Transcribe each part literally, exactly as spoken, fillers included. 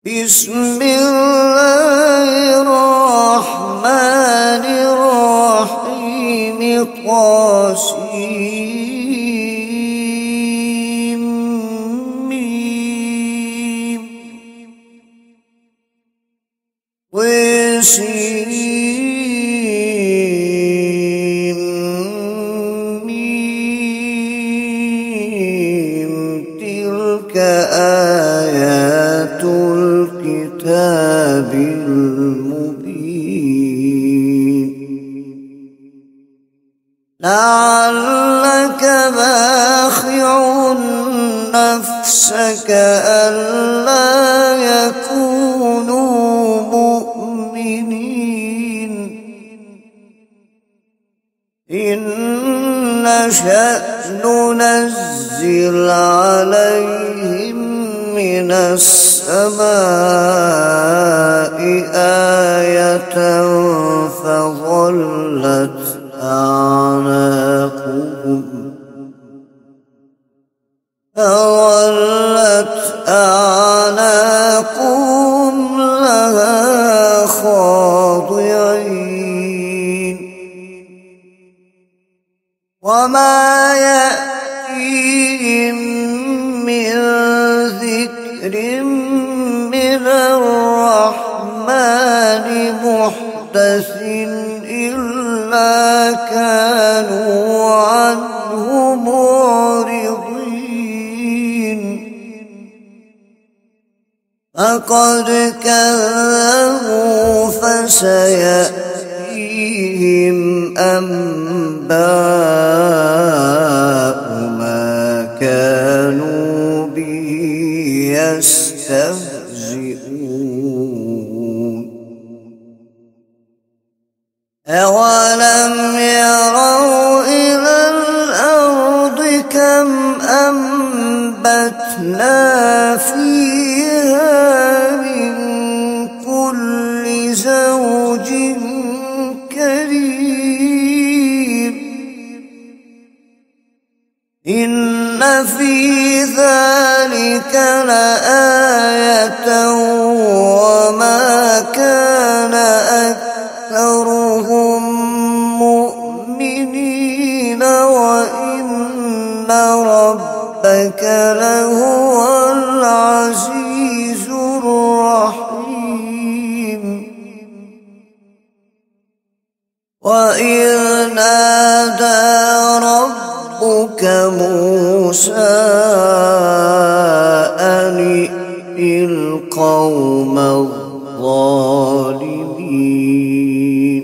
بسم الله الرحمن الرحيم طاسيم ميم وسين ميم تلك آيات الكتاب المبين لعلك باخع نفسك ألا يكونوا مؤمنين إن نشأ ننزل عليهم من السماء آية فظلت أعناقهم فظلت أعناقهم لها خاضعين وما يأتيهم من ذكر من الرحمن محدث إلا كانوا عنه معرضين فقد كذبوا فسيأتيهم أنباء ما كانوا به يستهزئون أولم يروا إلى الأرض كم أنبتنا فيها من كل زوج كريم إن في ذلك لآية وما كان أكثرهم مؤمنين وإن ربك لهو العزيز الرحيم وإذ نادى ربك موسى أن ائت القوم الظالمين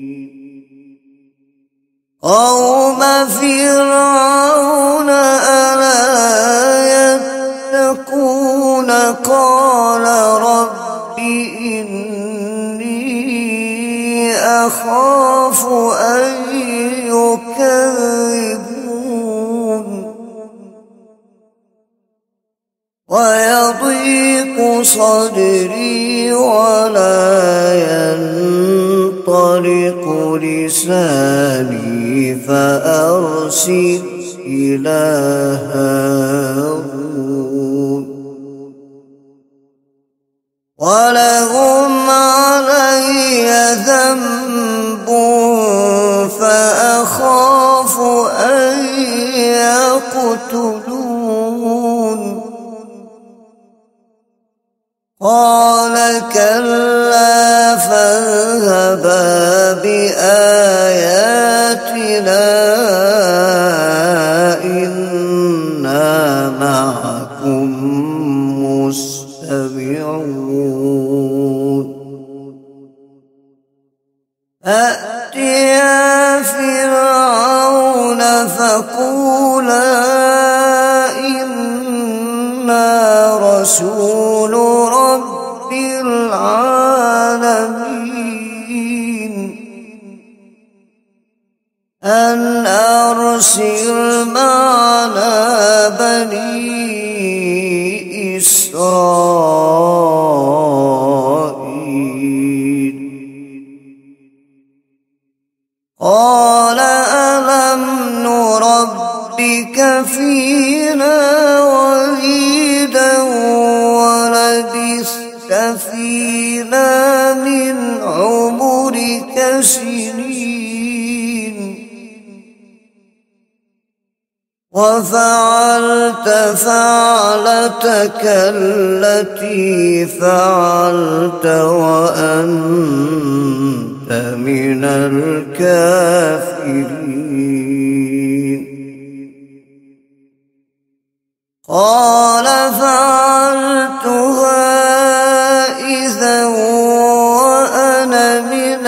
قوم فرعون ألا يتقون قال رب إني أخاف أن يكذبون ويضيق صدري ولا ينطلق لساني فأرسل إلى هارون ولهم علي ذنب فأخاف أن يقتلون قال كلا فاذهبا بآياتنا إنا معكم مستمعون فأتيا فرعون فقولا إنا رسول رب العالمين أن أرسل معنا بني إسرائيل قال ألم نربك فينا وليدا ولد فينا من عمرك سنين وفعلت فعلتك التي فعلت وأنت من الكافرين. قال فعلتها إذا وأنا من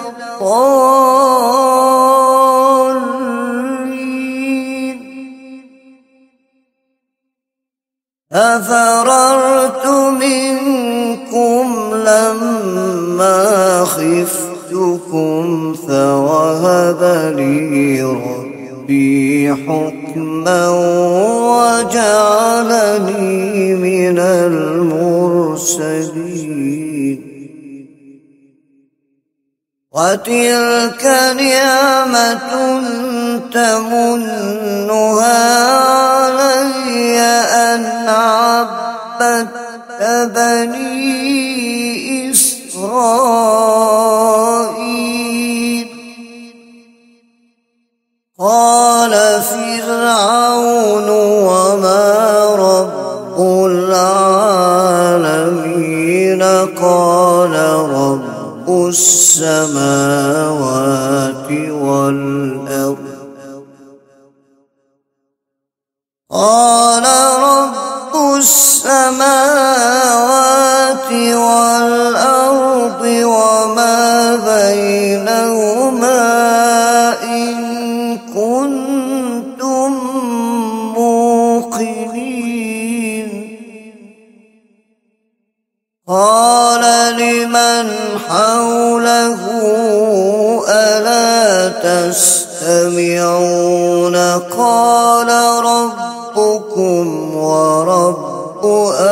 الضالين. أفررت منكم لما خفتكم فوهب لي ربي حكما وجعلني من المرسلين. وتلك نعمة تمنها علي أن عبدت بني إسرائيل. قال فرعون وما رب العالمين؟ قال رب السماوات والأرض. قال رب السماوات والأرض وما بينهما إن كنتم موقنين. قال لمن حوله ألا تستمعون؟ قال ربكم ورب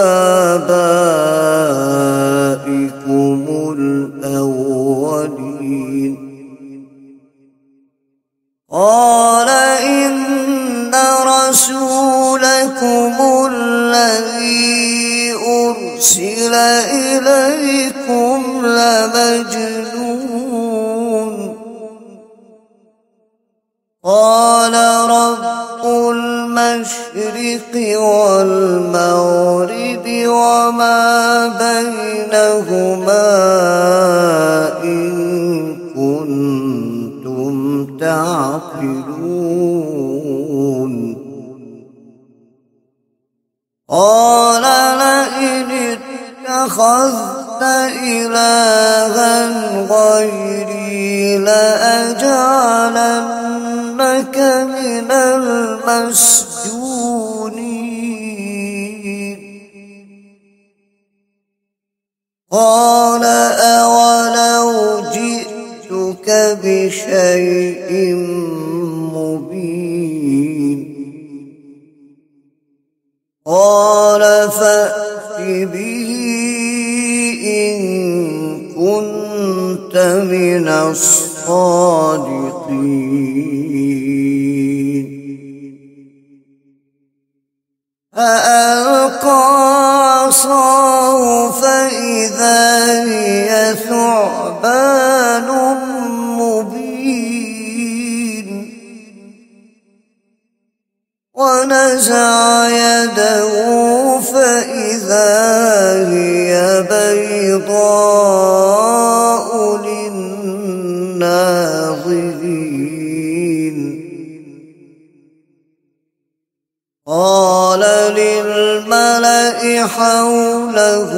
آبائكم الأولين. قال إن رسولكم الذي أرسل إليكم لمجنون. قال رب المشرق والمغرب وما بينهما إن كنتم تعقلون. قال لئن اتخذت إلها غيري لأجعلنك من المسجونين. قال أولو جئتك بشيء مبين؟ قال فأت به إن كنت من الصادقين. فألقى عصاه فإذا هي ثعبان مبين. ونزع يده فإذا هي بيضاء للناظرين. قال للملأ حوله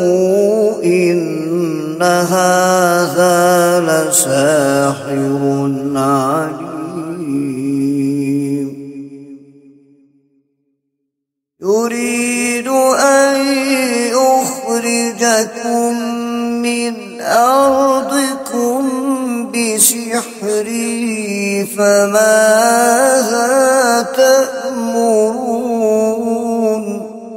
إن هذا لساحر عليم. يريد أن يخرجكم من أرضكم بسحره فماذا تأمرون؟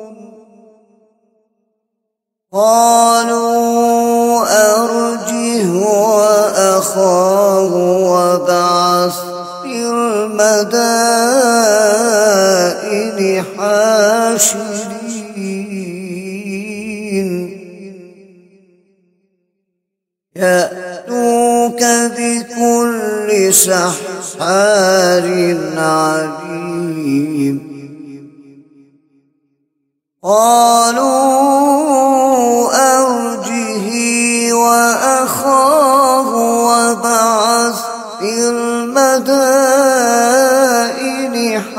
قالوا أرجه وأخاه وابعث في المدائن حاشرين. يأتوك بكل سحار عليم قالوا أرجه وأخاه وابعث في المدائن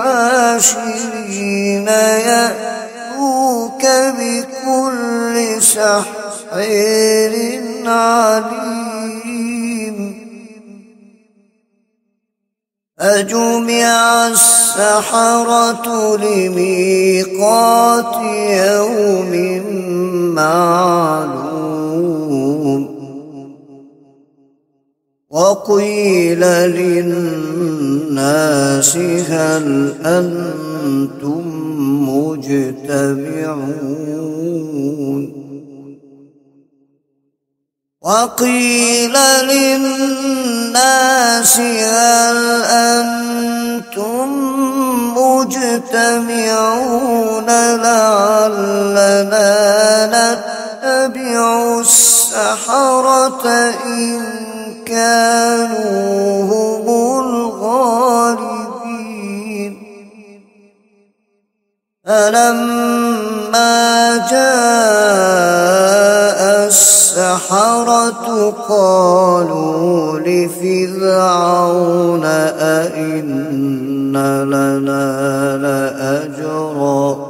حاشرين يأتوك بكل سحر عليم فجمع السحرة لميقات يوم معلوم وقيل للناس هل أنتم مجتمعون وقيل للناس هل أنتم مجتمعون لعلنا نتبع السحرة إن كانوا هم الغالبين فلما جاء السحرة قالوا لفرعون أئن لنا لأجرا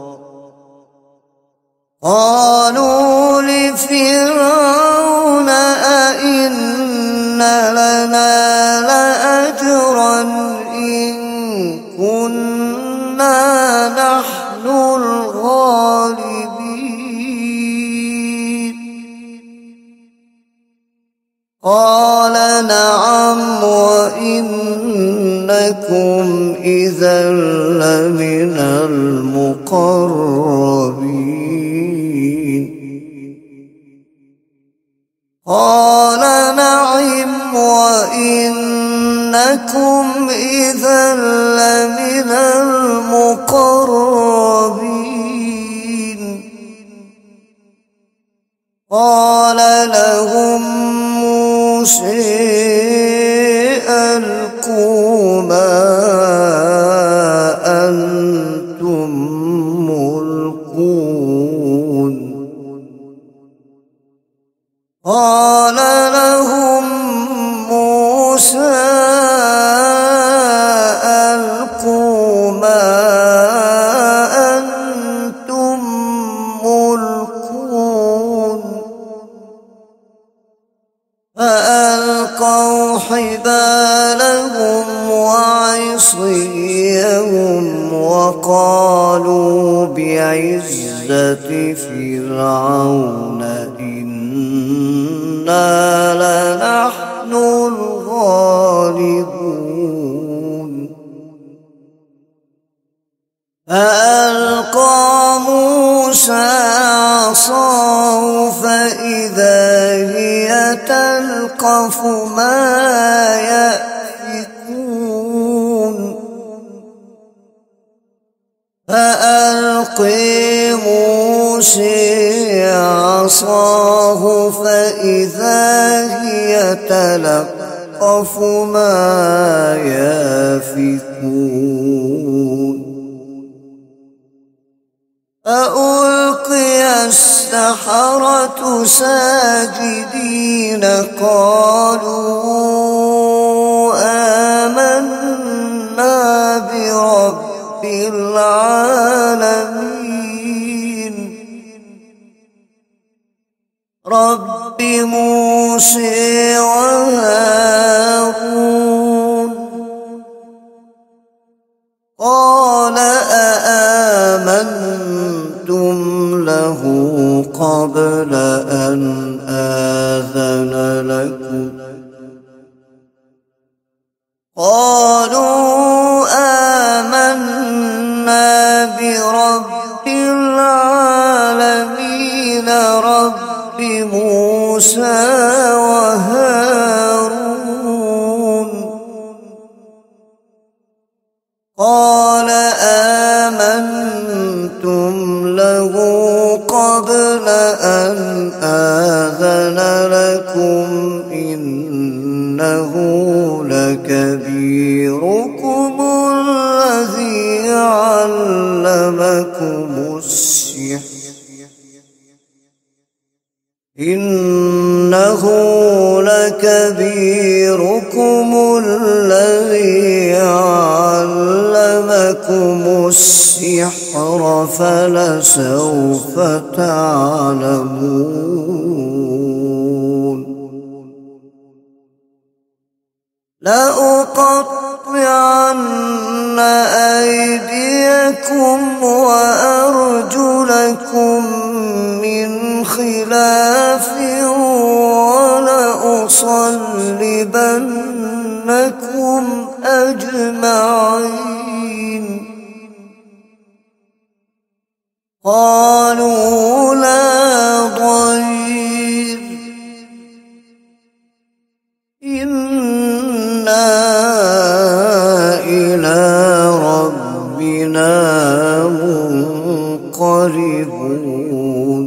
قالوا لفرعون أئن لنا لأجرا إن كنا نحن الغالبين قال نعم وإنكم إذا لمن المقربين قال نعم وإنكم إذا لمن المقربين قال لهم موسى ألقوا ما أنتم ملقون قال لهم موسى ألقوا ما أنتم ملقون فألقوا حبالهم وعصيهم وقالوا بعزة فرعون إنا لنحن الغالبون فألقى موسى عصاه فإذا هي تلقف ما يأفكون فألقي موسى عصاه فإذا هي تلقف ما يأفكون فألقي السحرة ساجدين قالوا آمنا برب العالمين رب موسى وهارون قال أآمنتم له قبل أن آذن لكم قالوا آمنا برب العالمين رب موسى وهارون قال آمنتم له قبل أن آذن لكم إنه لكبيركم الذي علمكم السحر إنه لكبيركم الذي علمكم السحر فلسوف تعلمون لأقطعن أيديكم وأرجلكم من خلاف ولأصلبنكم أجمعين قالوا لا ضير إنا إلى ربنا منقلبون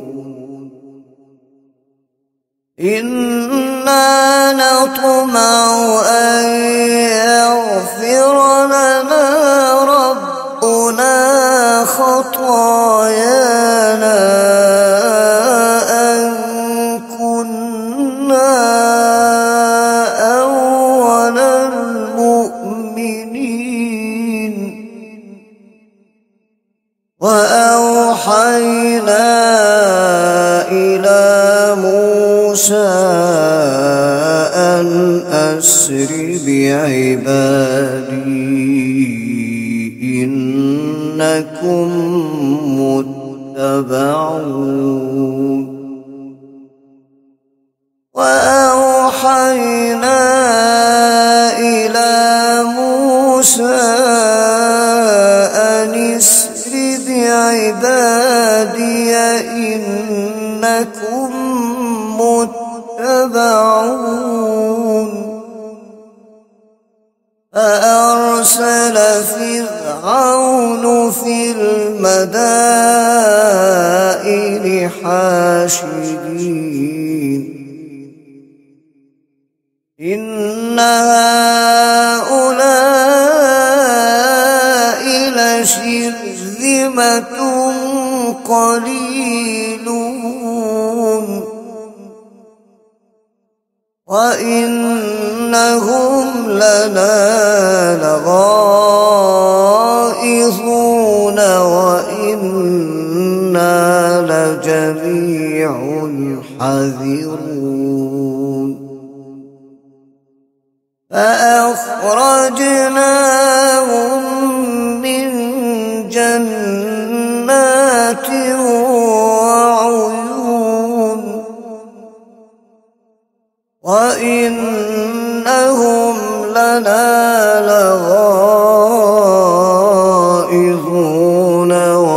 إنا نطمع أن يغفر لنا ربنا خطايانا أن كنا أول المؤمنين وأوحينا إلى موسى أن أسر بعبادي إنكم متبعون وأوحينا إلى موسى أن اسر بعبادي إنكم متبعون فأرسل فرعون في المدائن حاشرين إن هؤلاء لشرذمة قليلون وإنهم لنا لغائظون وإنا لجميع حذرون فأخرجناهم من جنات وعيون وإنهم لنا لغائظون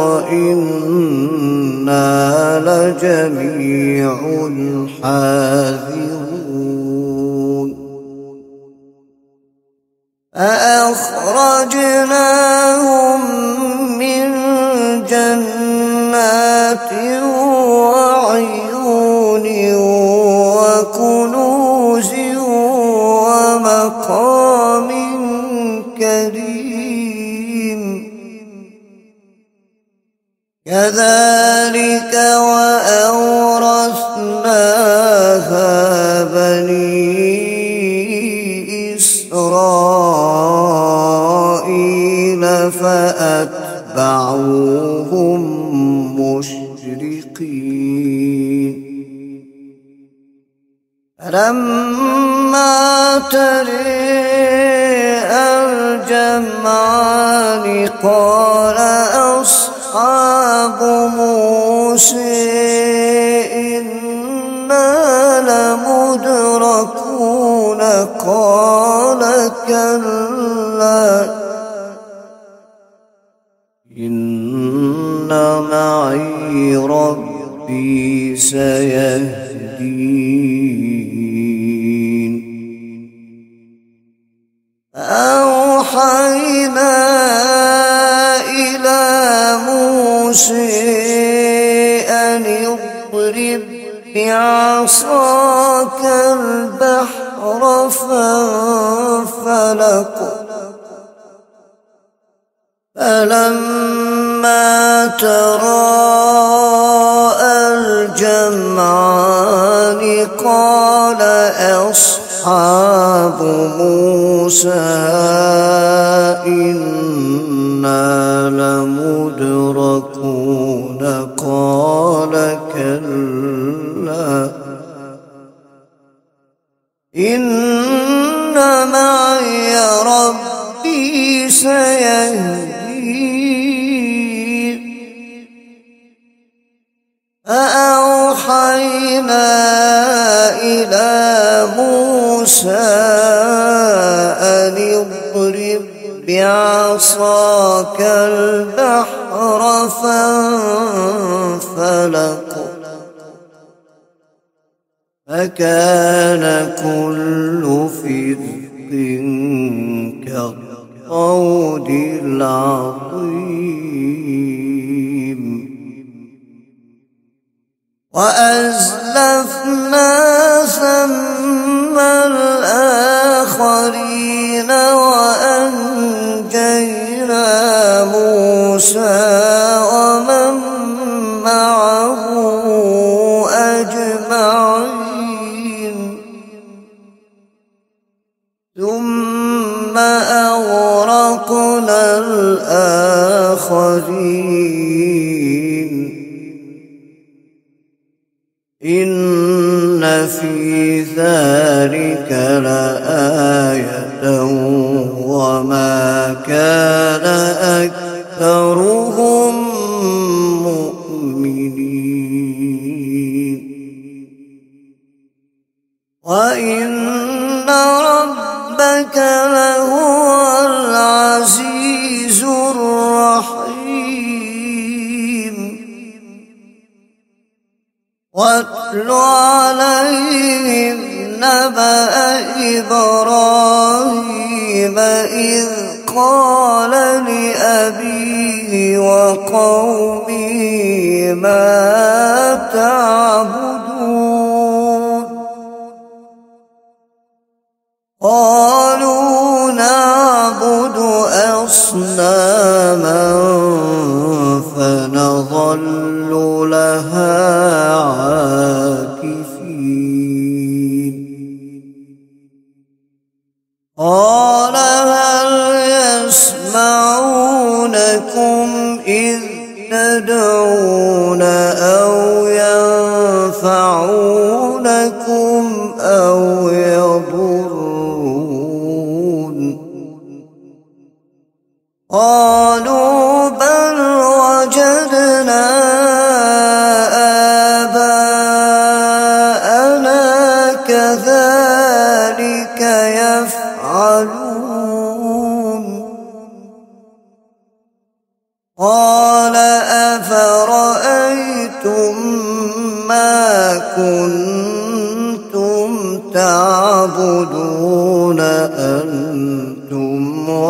وإنا لجميع حاذرون فأخرجناهم من جنات وعيون وكنوز ومقام كريم كذلك وأورثناها بني إسرائيل فأتبعوهم مشرقين فلما ترى الجمعان قال أصحاب موسى إنا لمدركون قال كلا إن معي ربي سيهدين أوحينا إلى موسى أن اضرب بعصاك بعصاك البحر فانفلق فلما تراءى الجمعان قال أصحاب موسى إنا لمدركون قال كلا إن معي ربي سيهدين فأوحينا إلى موسى أن اضرب بعصاك البحر فانفلق فكان كل فرق كالطود العظيم وأزلفنا ثم الآخرين وأنجينا موسى ومن معه أجمعين ثم أغرقنا الآخرين إن في ذلك لآية وما كان أكثرهم مؤمنين وإن ربك لهو العزيز الرحيم واتل عليهم نبأ إبراهيم إذ قال لأبيه وقومه ما تعبدون قالوا نعبد أصناما فنظل لها عاكفين قال هل يسمعونكم إذ تدعون أو ينفعونكم أو يضرون قالوا بل وجدنا آباءنا كذلك يفعلون قال أفرأيتم ما كنتم تعبدون أنتم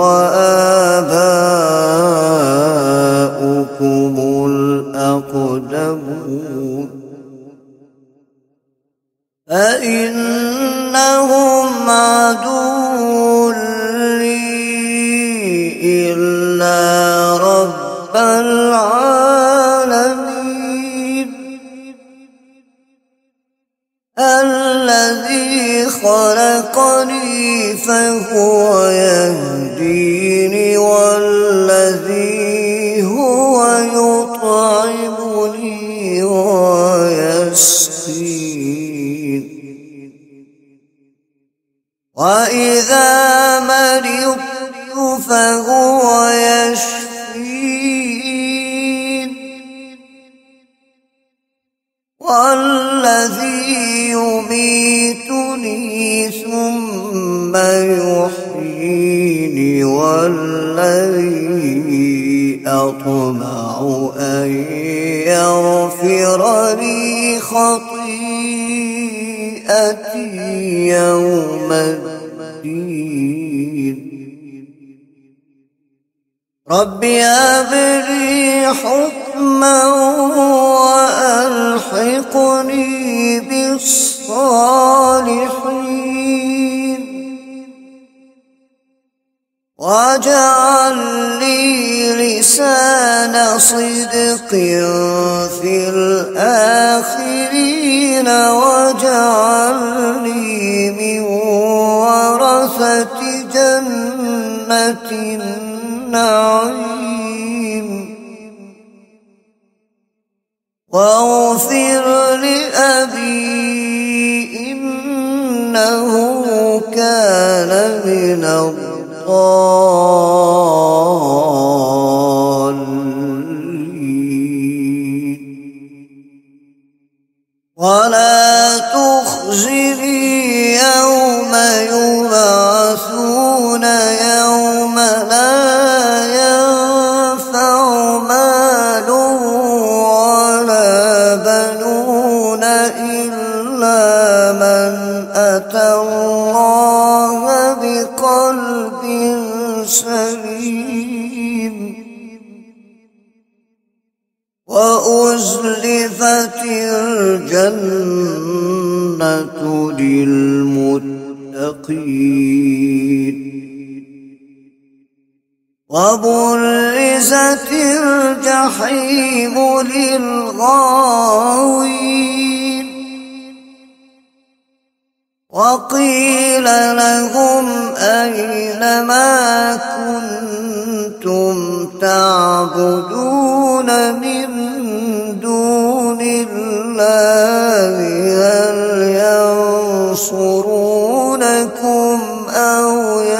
وآباؤكم الأقدمون فإنهم عدو لي إلا رب العالمين الذي خلقني فهو يهديني والذي هو يطعمني ويسقين وإذا مرضت فهو يشفين والذي يميتني ثم يحييني والذي أطمع أن يغفر لي خطيئتي يوم الدين رب هب لي حكما وألحقني بالصالحين واجعل لي لسان صدق في الآخرين واجعلني من ورثة جنة النعيم واغفر لأبي إنه كان من الضالين ولا تخزني يوم يبعثون يوم لا ينفع مال ولا بنون إلا من أتى الله بقلب سليم وأزلفت الجنة للمتقين وبرزت الجحيم للغاوين وقيل لهم أين ما كنتم تعبدون من دون الله هل ينصرونكم أو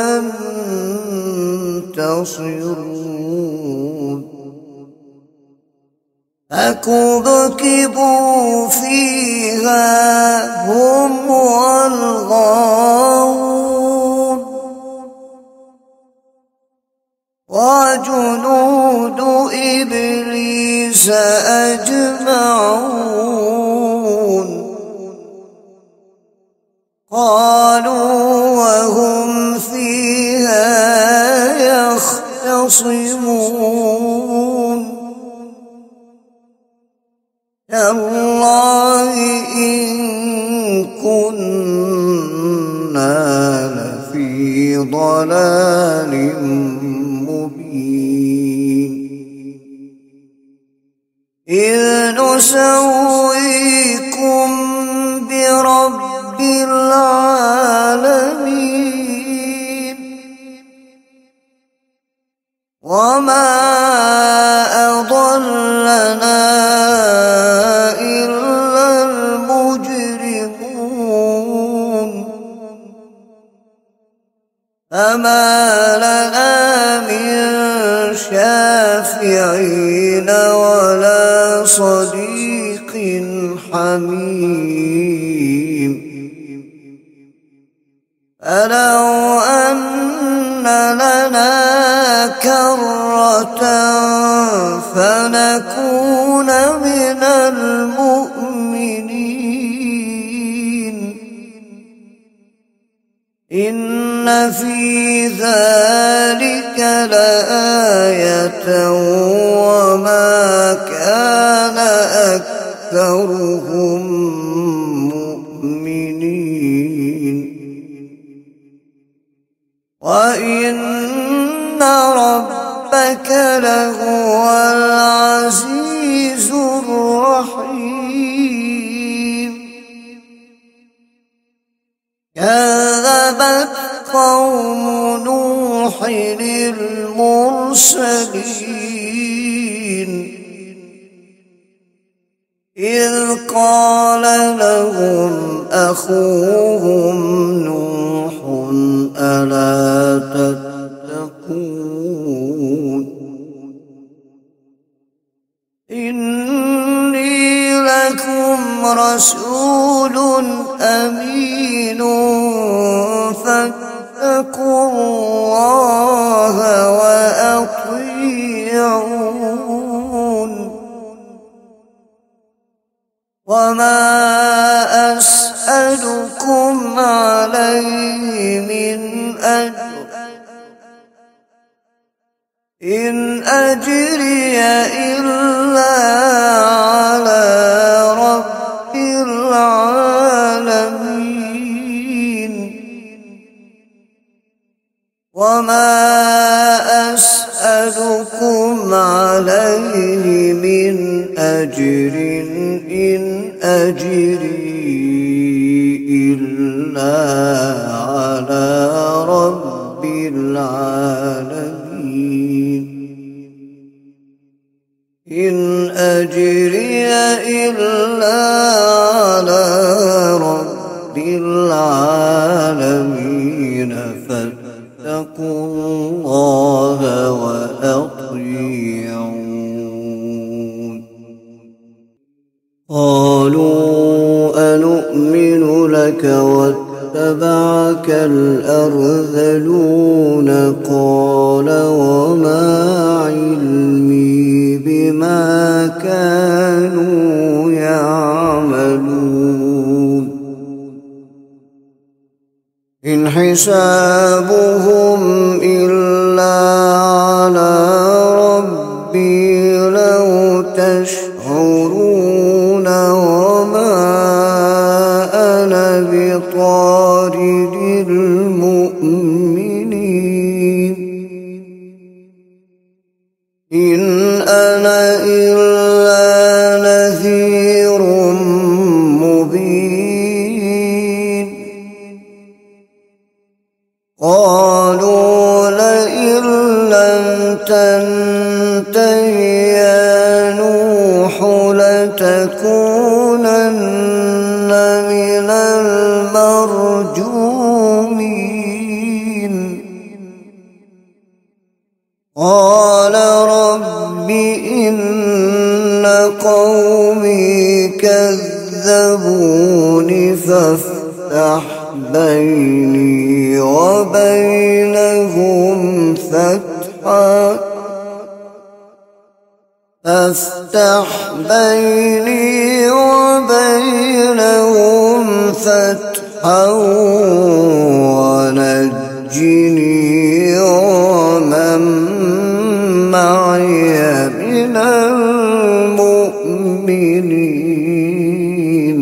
ينتصرون فكبكبوا فيها هم والغاوون وجنود إبليس أجمعون قالوا وهم فيها يختصمون تالله إن كنا لفي ضلال مبين إذ نسويكم برب العالمين وما أضلنا إلا المجرمون فما لنا من شافعين ولا صديق حميم فلو أن لنا كرة فنكون من المؤمنين إن في ذلك لآية وما كان أكثرهم مؤمنين وإن ربك لهو العزيز الرحيم كذبت قوم نوح المرسلين إذ قال لهم أخوهم نوح ألا تتقون إني لكم رسول أمين فاتقوا الله وأطيعون وما أسألكم عليه من أجر إن أجري إلا على رب العالمين وما أسألكم عليه من أجر إن أجري إلا على رب العالمين إن أجري إلا على رب العالمين فاتقوا الله وأطيعون قالوا أنؤمن لك واتبعك الأرذلون قال وما علمي بما كانوا يعملون إن حسابهم إلا على ربي لو تشعرون وما أنا بطارد المؤمنين إن أنا إلا نذير مبين قالوا لئن لم تنته يا نوح لتكونن من المرجومين قال رب إن قومي كذبون فافتح بيني وبينهم فتحا فافتح بيني وبينهم فتحا ونجني ومن معي من المؤمنين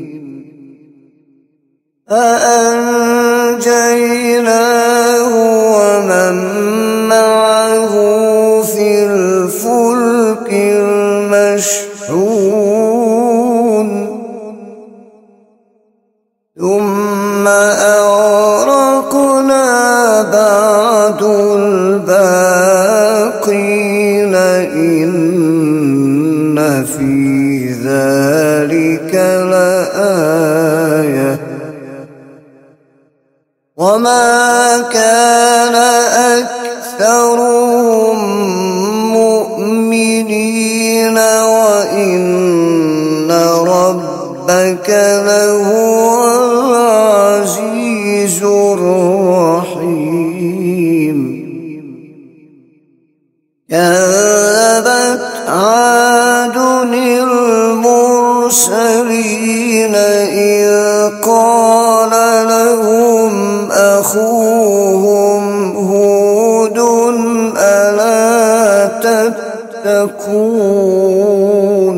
فأنجيناه ومن معه في الفلك المشحون ثم أغرقنا بعد الباقين إن في ذلك لآية وما كان أكثرهم مؤمنين وإن ربك لهو العزيز الرحيم كذبت عاد المرسلين إذ قال لهم أخوهم هود ألا تتقون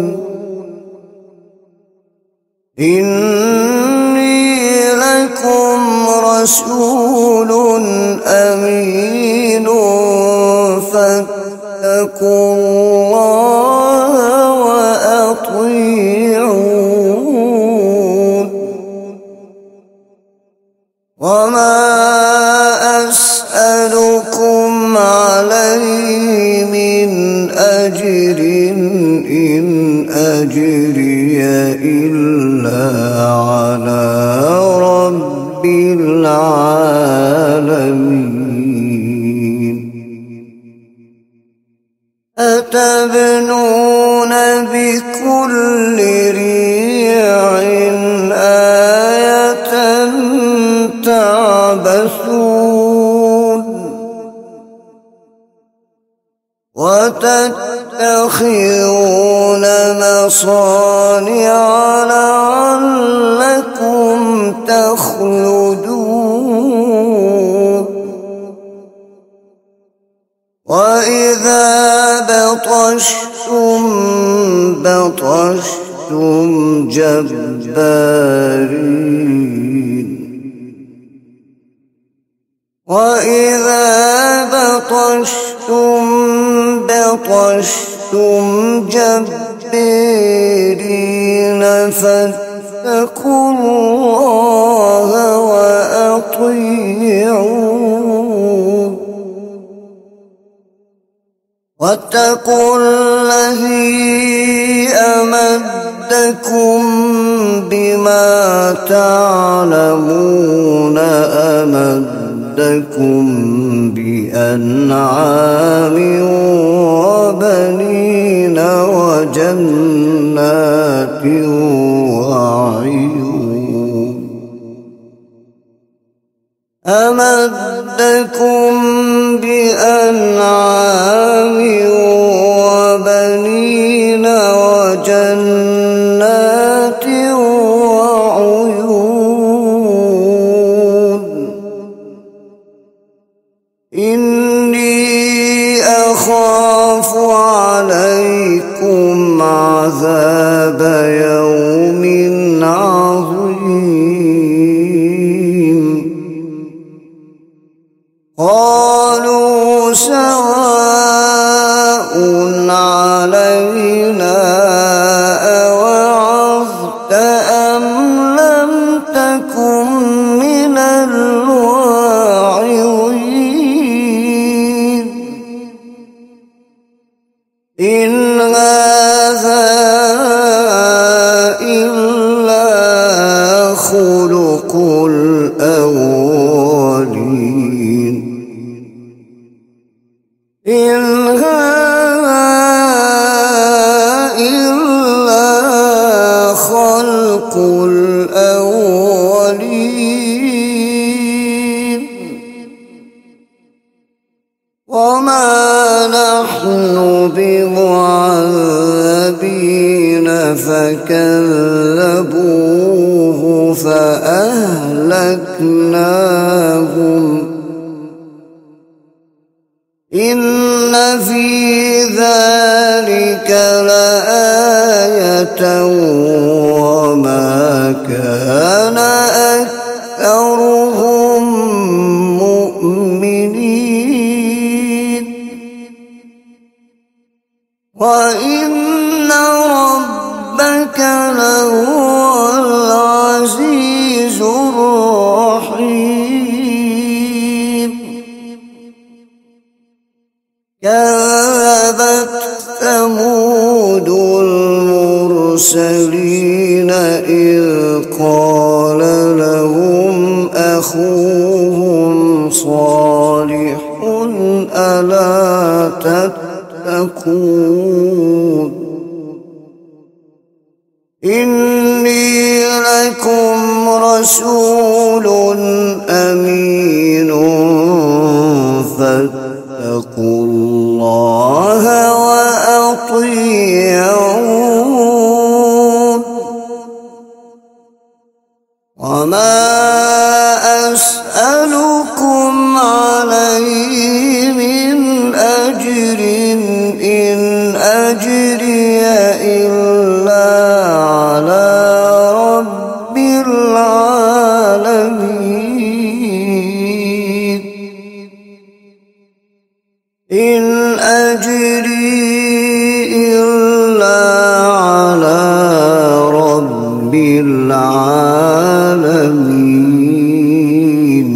إني لكم رسول أمين فاتقوا الله وأطيعون وما أسألكم عليه من أجر إن أجري إلا على رب العالمين أتبنون بكل ريع آية تعبثون وتتخذون مصانع لعلكم تخلدون وإذا جبارين وإذا بطشتم بطشتم جبارين فاتقوا الله وأطيعون واتقوا الذي أمدكم بما تعلمون أمدكم بأنعام وبنين وجنات وعيون أمدكم بأنعام وبنين وجنات وعيون إني أخاف عليكم عذاب يوم عظيم قالوا سواء علينا أوعظت أم لم تكن من الواعظين إن هذا إلا خلق الأولين إن هذا إلا خلق الأولين وما نحن بمعذبين فكذبوه فأهلكناهم إن في ذلك لآية وما كان أكثرهم مؤمنين وإن ربك لهو العزيز الرحيم كذبت ثمود المرسلين إذ قال لهم أخوهم صالح ألا تتقون إني لكم رسول أمين فاتقوا الله وأطيعون وما أسألكم عليه من أجر إن أجري إلا على رب العالمين إن أجري إلا على رب العالمين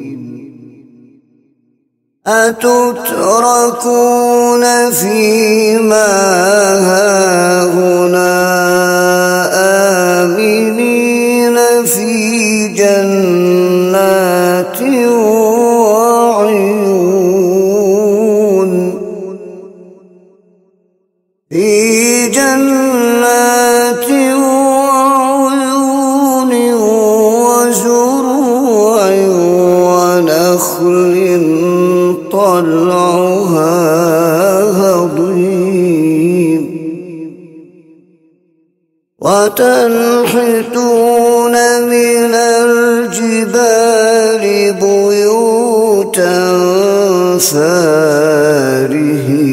أتتركون فيما هاهنا آمنين في جنات وعيون في جنات وعيون وزروع ونخل طلعها هضيم وتنحتون من الجبال بيوتا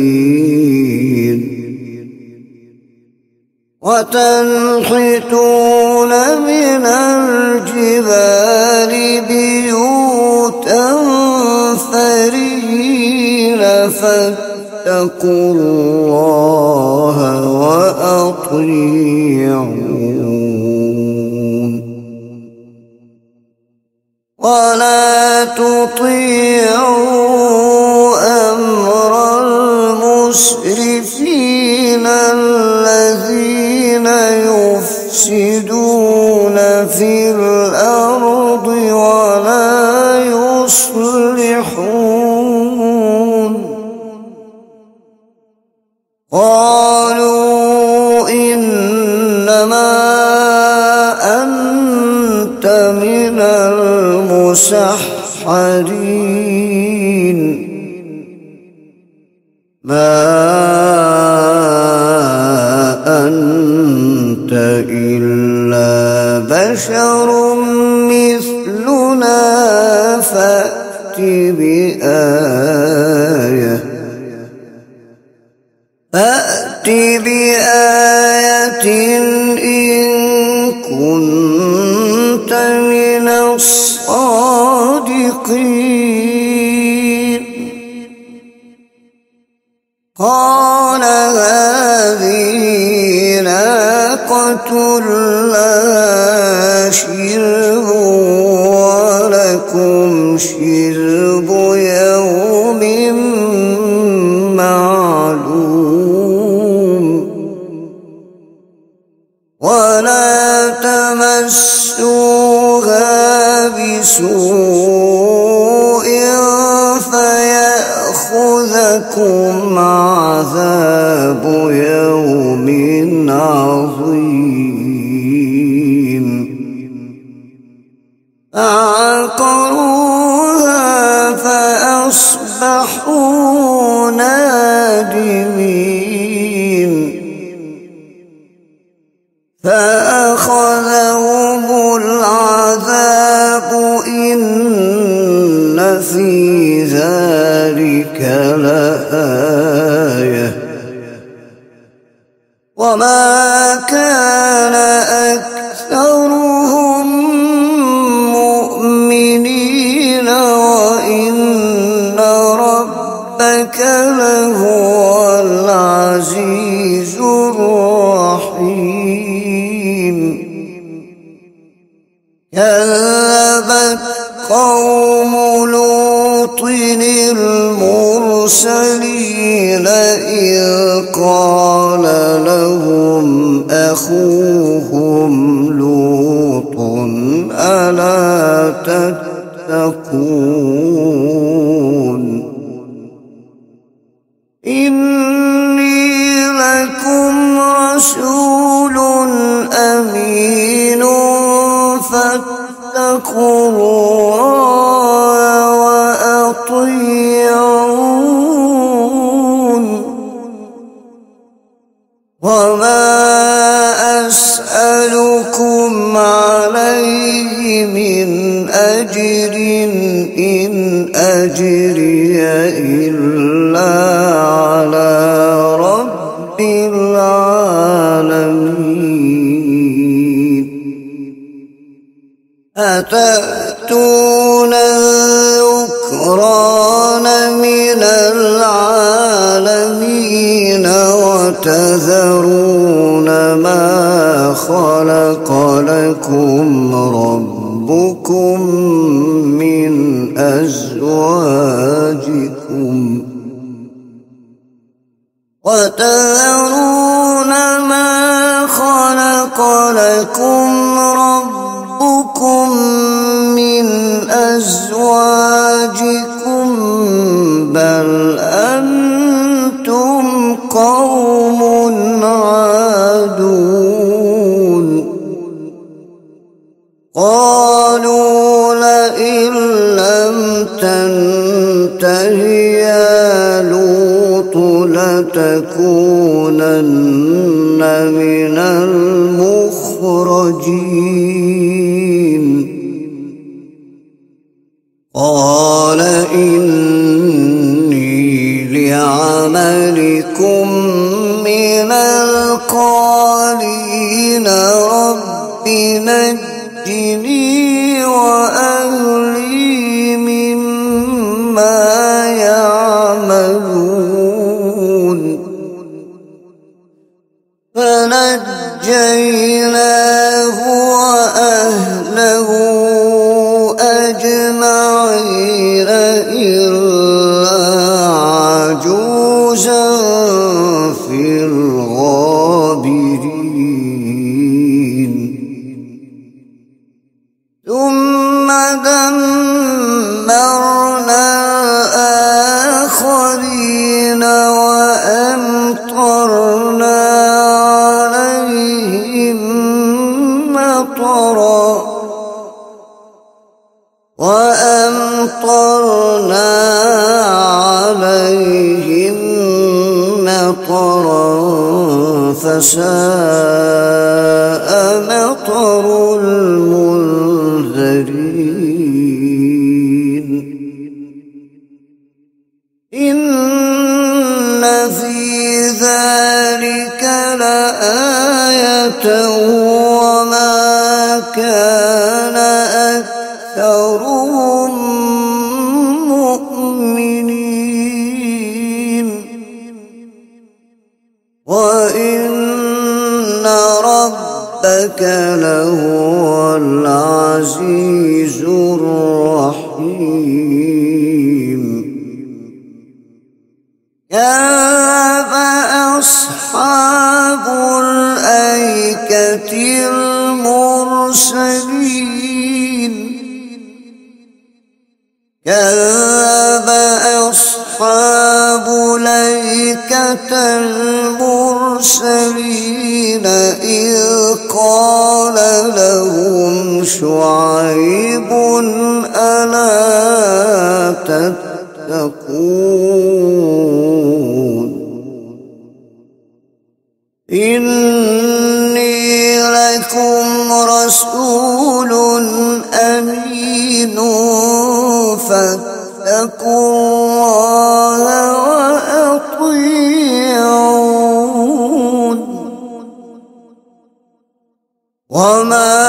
فارهين وتنحتون الجبال بيوتا فرهين فاتقوا الله وأطيعون ولا تطيعوا أمر المسرفين الذين يفسدون في الأرض ولا يصلحون قالوا إنما أنت من المسحرين ما أنت إلا بشر مثلنا فأت بآية فأت بآية إن كنت من الصادقين قال هذه ناقة لها شرب ولكم شرب يوم معلوم ولا تمسوها بسوء فيأخذكم عذاب يوم عظيم فعقروها فأصبحوا نادمين فأخذهم العذاب إن في ذلك لآية وما كان أكثرهم مؤمنين وإن ربك لهو العزيز الرحيم كذبت قوم لوط المرسلين إذ قال لهم أخوهم لوط ألا تتقون إني لكم رسول أمين فاتقوا الله وأطيعون وما أسألكم عليه من أجر إن أجري إلا على رب العالمين أتأتون الذكران من العالمين وتذرون ما خلق لكم ربكم من أزواجكم وتذرون ما خلق لكم ربكم من أزواجكم بل أنتم قوم عادون قالوا لئن لم تنته يا لوط لتكونن من المخرجين قال إني لعملكم من القالين رب نجني دمرنا الآخرين وأمطرنا عليهم مطرا وأمطرنا عليهم مطرا فساء مطر المنذرين إن في ذلك لآية وما كان أكثرهم مؤمنين وإن ربك لهو العزيز الرحيم كذب أصحاب الأيكة المرسلين كذب أصحاب الأيكة المرسلين إذ قال لهم شعيب ألا تتقون إني لكم رسول أمين فاتقوا الله وأطيعون وما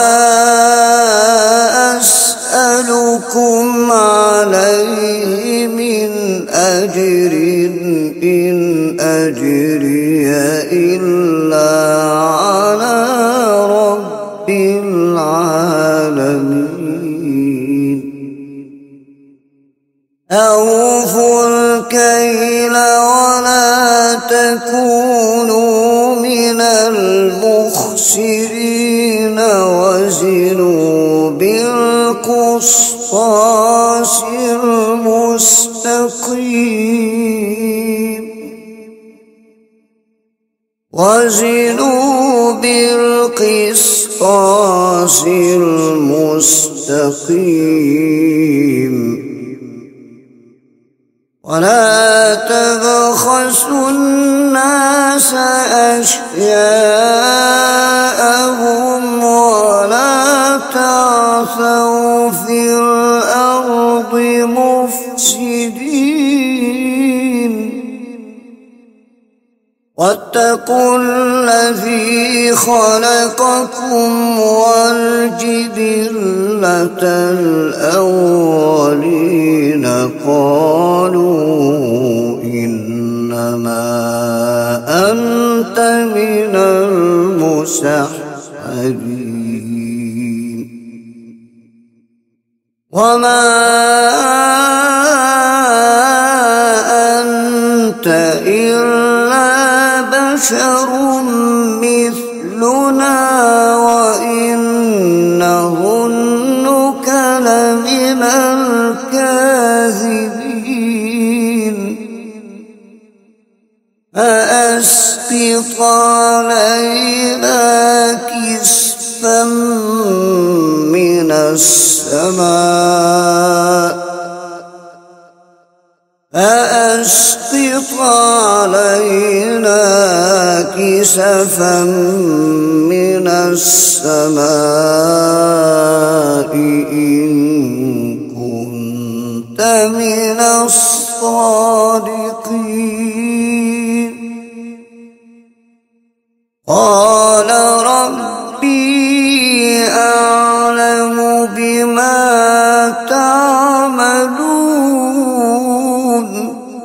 أسألكم عليه من أجر إن أجري إلا على رب العالمين أوفوا الكيل ولا تكونوا من المخسرين وزنوا بالقسطاس المستقيم وزنوا بالقسطاس المستقيم ولا تبخسوا الناس أشياءهم ولا تعثوا في الأرض مفسدين واتقوا الذي خلقكم والجبلة الأولين قالوا إنما أنت من المسحرين وما أنت إلا بشر مثلنا وإن نظنك لمن الكاذبين فأسقط علينا كسفا من السماء فأسقط علينا كسفا من السماء إن كنت من الصادقين قال ربي أعلم بما تعملون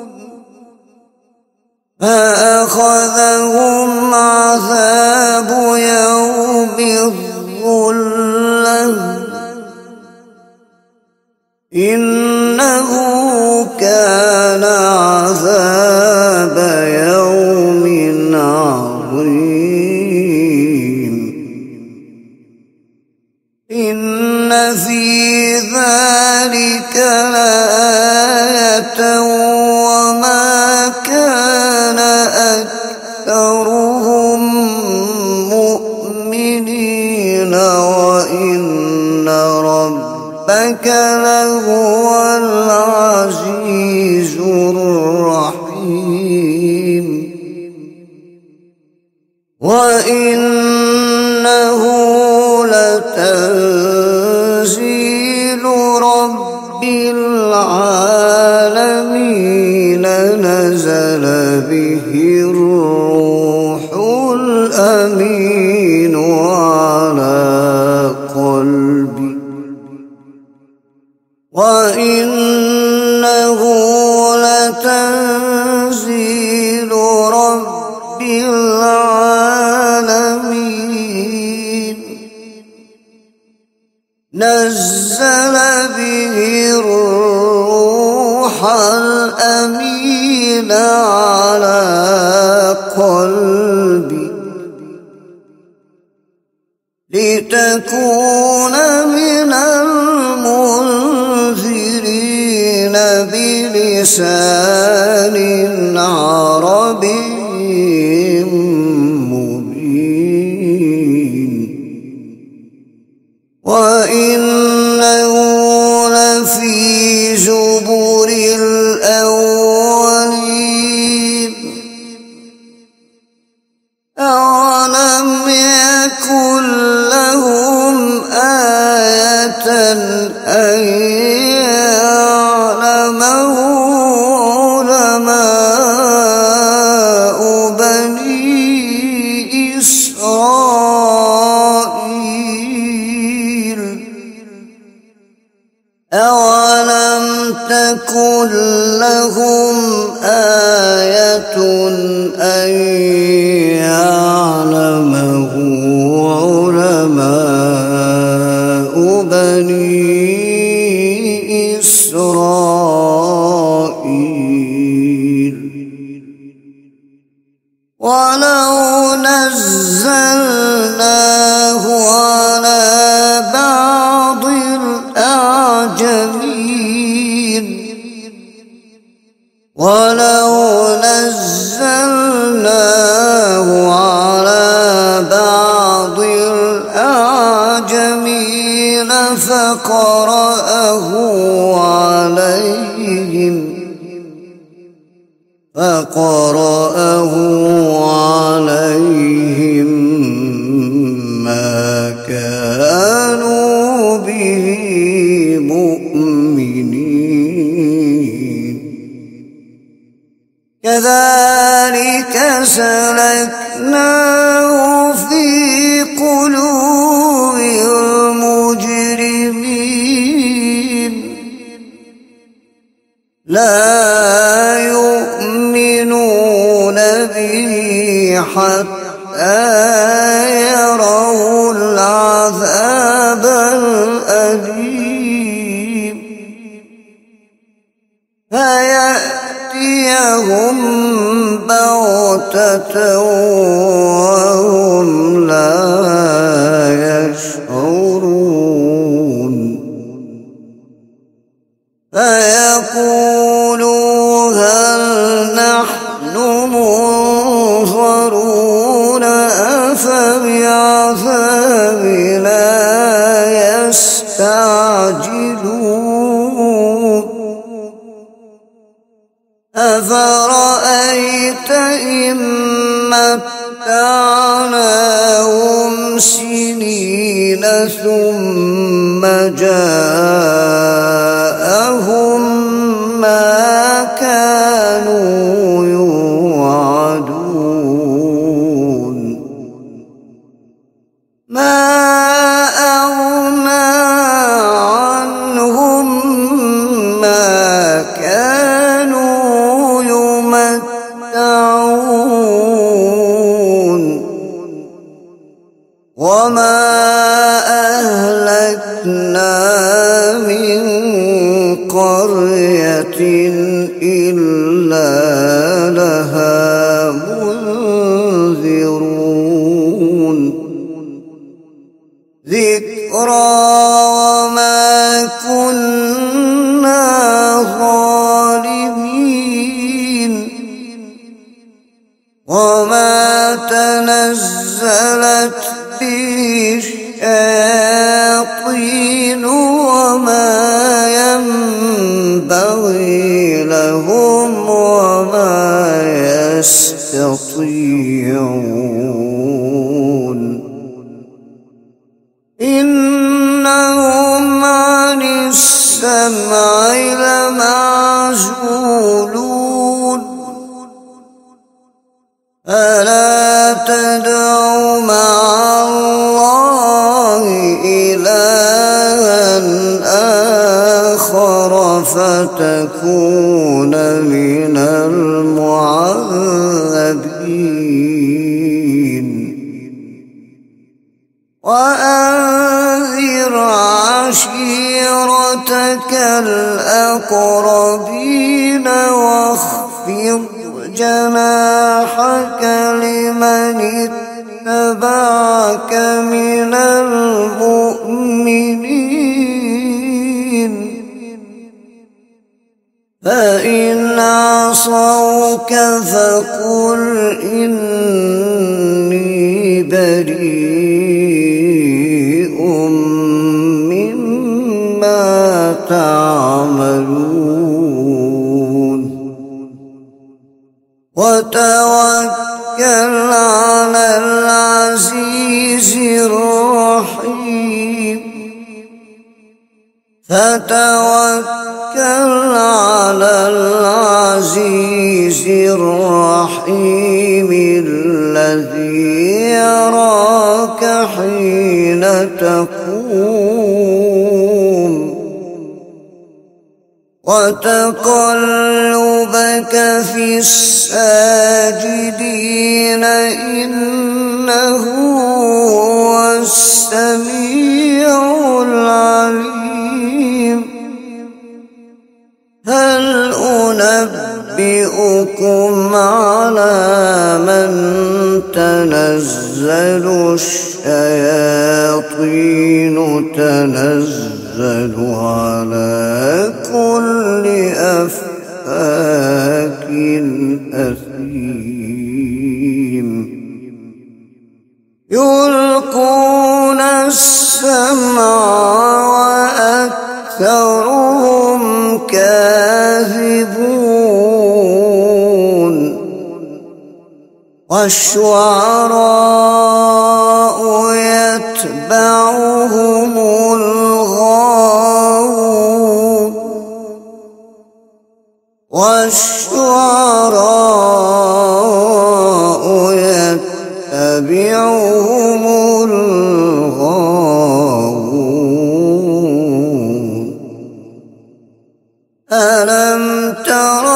فأخذهم عذاب يوم الظلة إنه كان عذاب يوم عظيم إن في ذلك لآية وما كان أكثرهم مؤمنين وإن ربك لهو العزيز الرحيم وإنه لتنزيل رب العالمين نزل به الروح الأمين على قلبي وإنه لتنزيل رب العالمين نزل به الروح الأمين على قلبي لتكون من المنذرين بلسان عربي مبين وإنه لفي زبر الأولين أولم يكن لهم آية أن يعلمه علماء بني إسرائيل أولم تكن لهم آية أن يعلمه علماء بني إسرائيل ولو نزلناه على بعض الأعجمين ولو نزلناه على بعض الأعجمين فقرأه عليهم فقرأه عليهم ما كانوا به مؤمنين كذلك سلكناه في قلوب المجرمين لا يؤمنون به حتى يروا العذاب الأليم فيأتيهم بغتة وهم لا يشعرون فيقولوا هل نحن منظرون أفبعذابنا يستعجلون أفرأيت إن متعناهم سنين ثم جاءهم ما كانوا يوعدون ما أغنى عنهم ما كانوا يمتعون وما أهلكنا من قرية إلا لها منذرون ذكرى وما كنا السمع لمعزولون ألا تدعوا مع الله إلها آخر فتكون من المعذبين وأنذر عشيرتك الأقربين واخفض جناحك لمن اتبعك من المؤمنين فإن عصوك فقل إني بريء مما تعملون وتوكل على العزيز الرحيم فتوكل على العزيز الرحيم الذي يراك حين تقوم وتقلبك في الساجدين إنه هو السميع العليم هل أنبئكم على من تنزل الشياطين تنزل على كل أفاك أثيم يلقون السمع وأكثرهم كاذبون والشعراء يتبعهم الغاوون والشعراء يتبعهم الغاوون ألم تر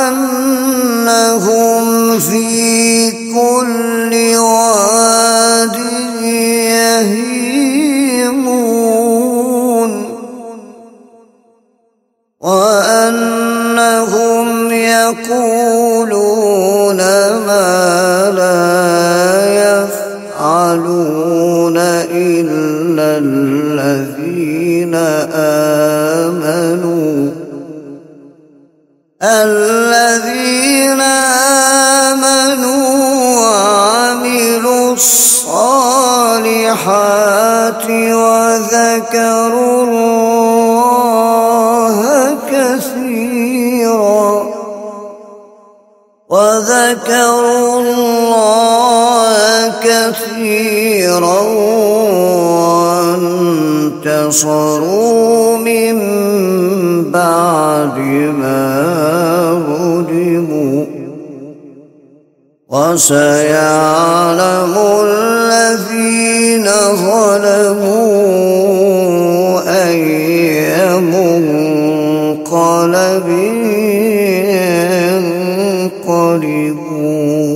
أنهم في كل واد يهيمون وأنهم يقولون ما لا يفعلون إلا الذين آمنوا الذين آمنوا وعملوا الصالحات وذكروا الله كثيرا وذكروا الله كثيرا وانتصروا من بعد ما هدموا وسيعلم الذين ظلموا أي منقلب ينقلبون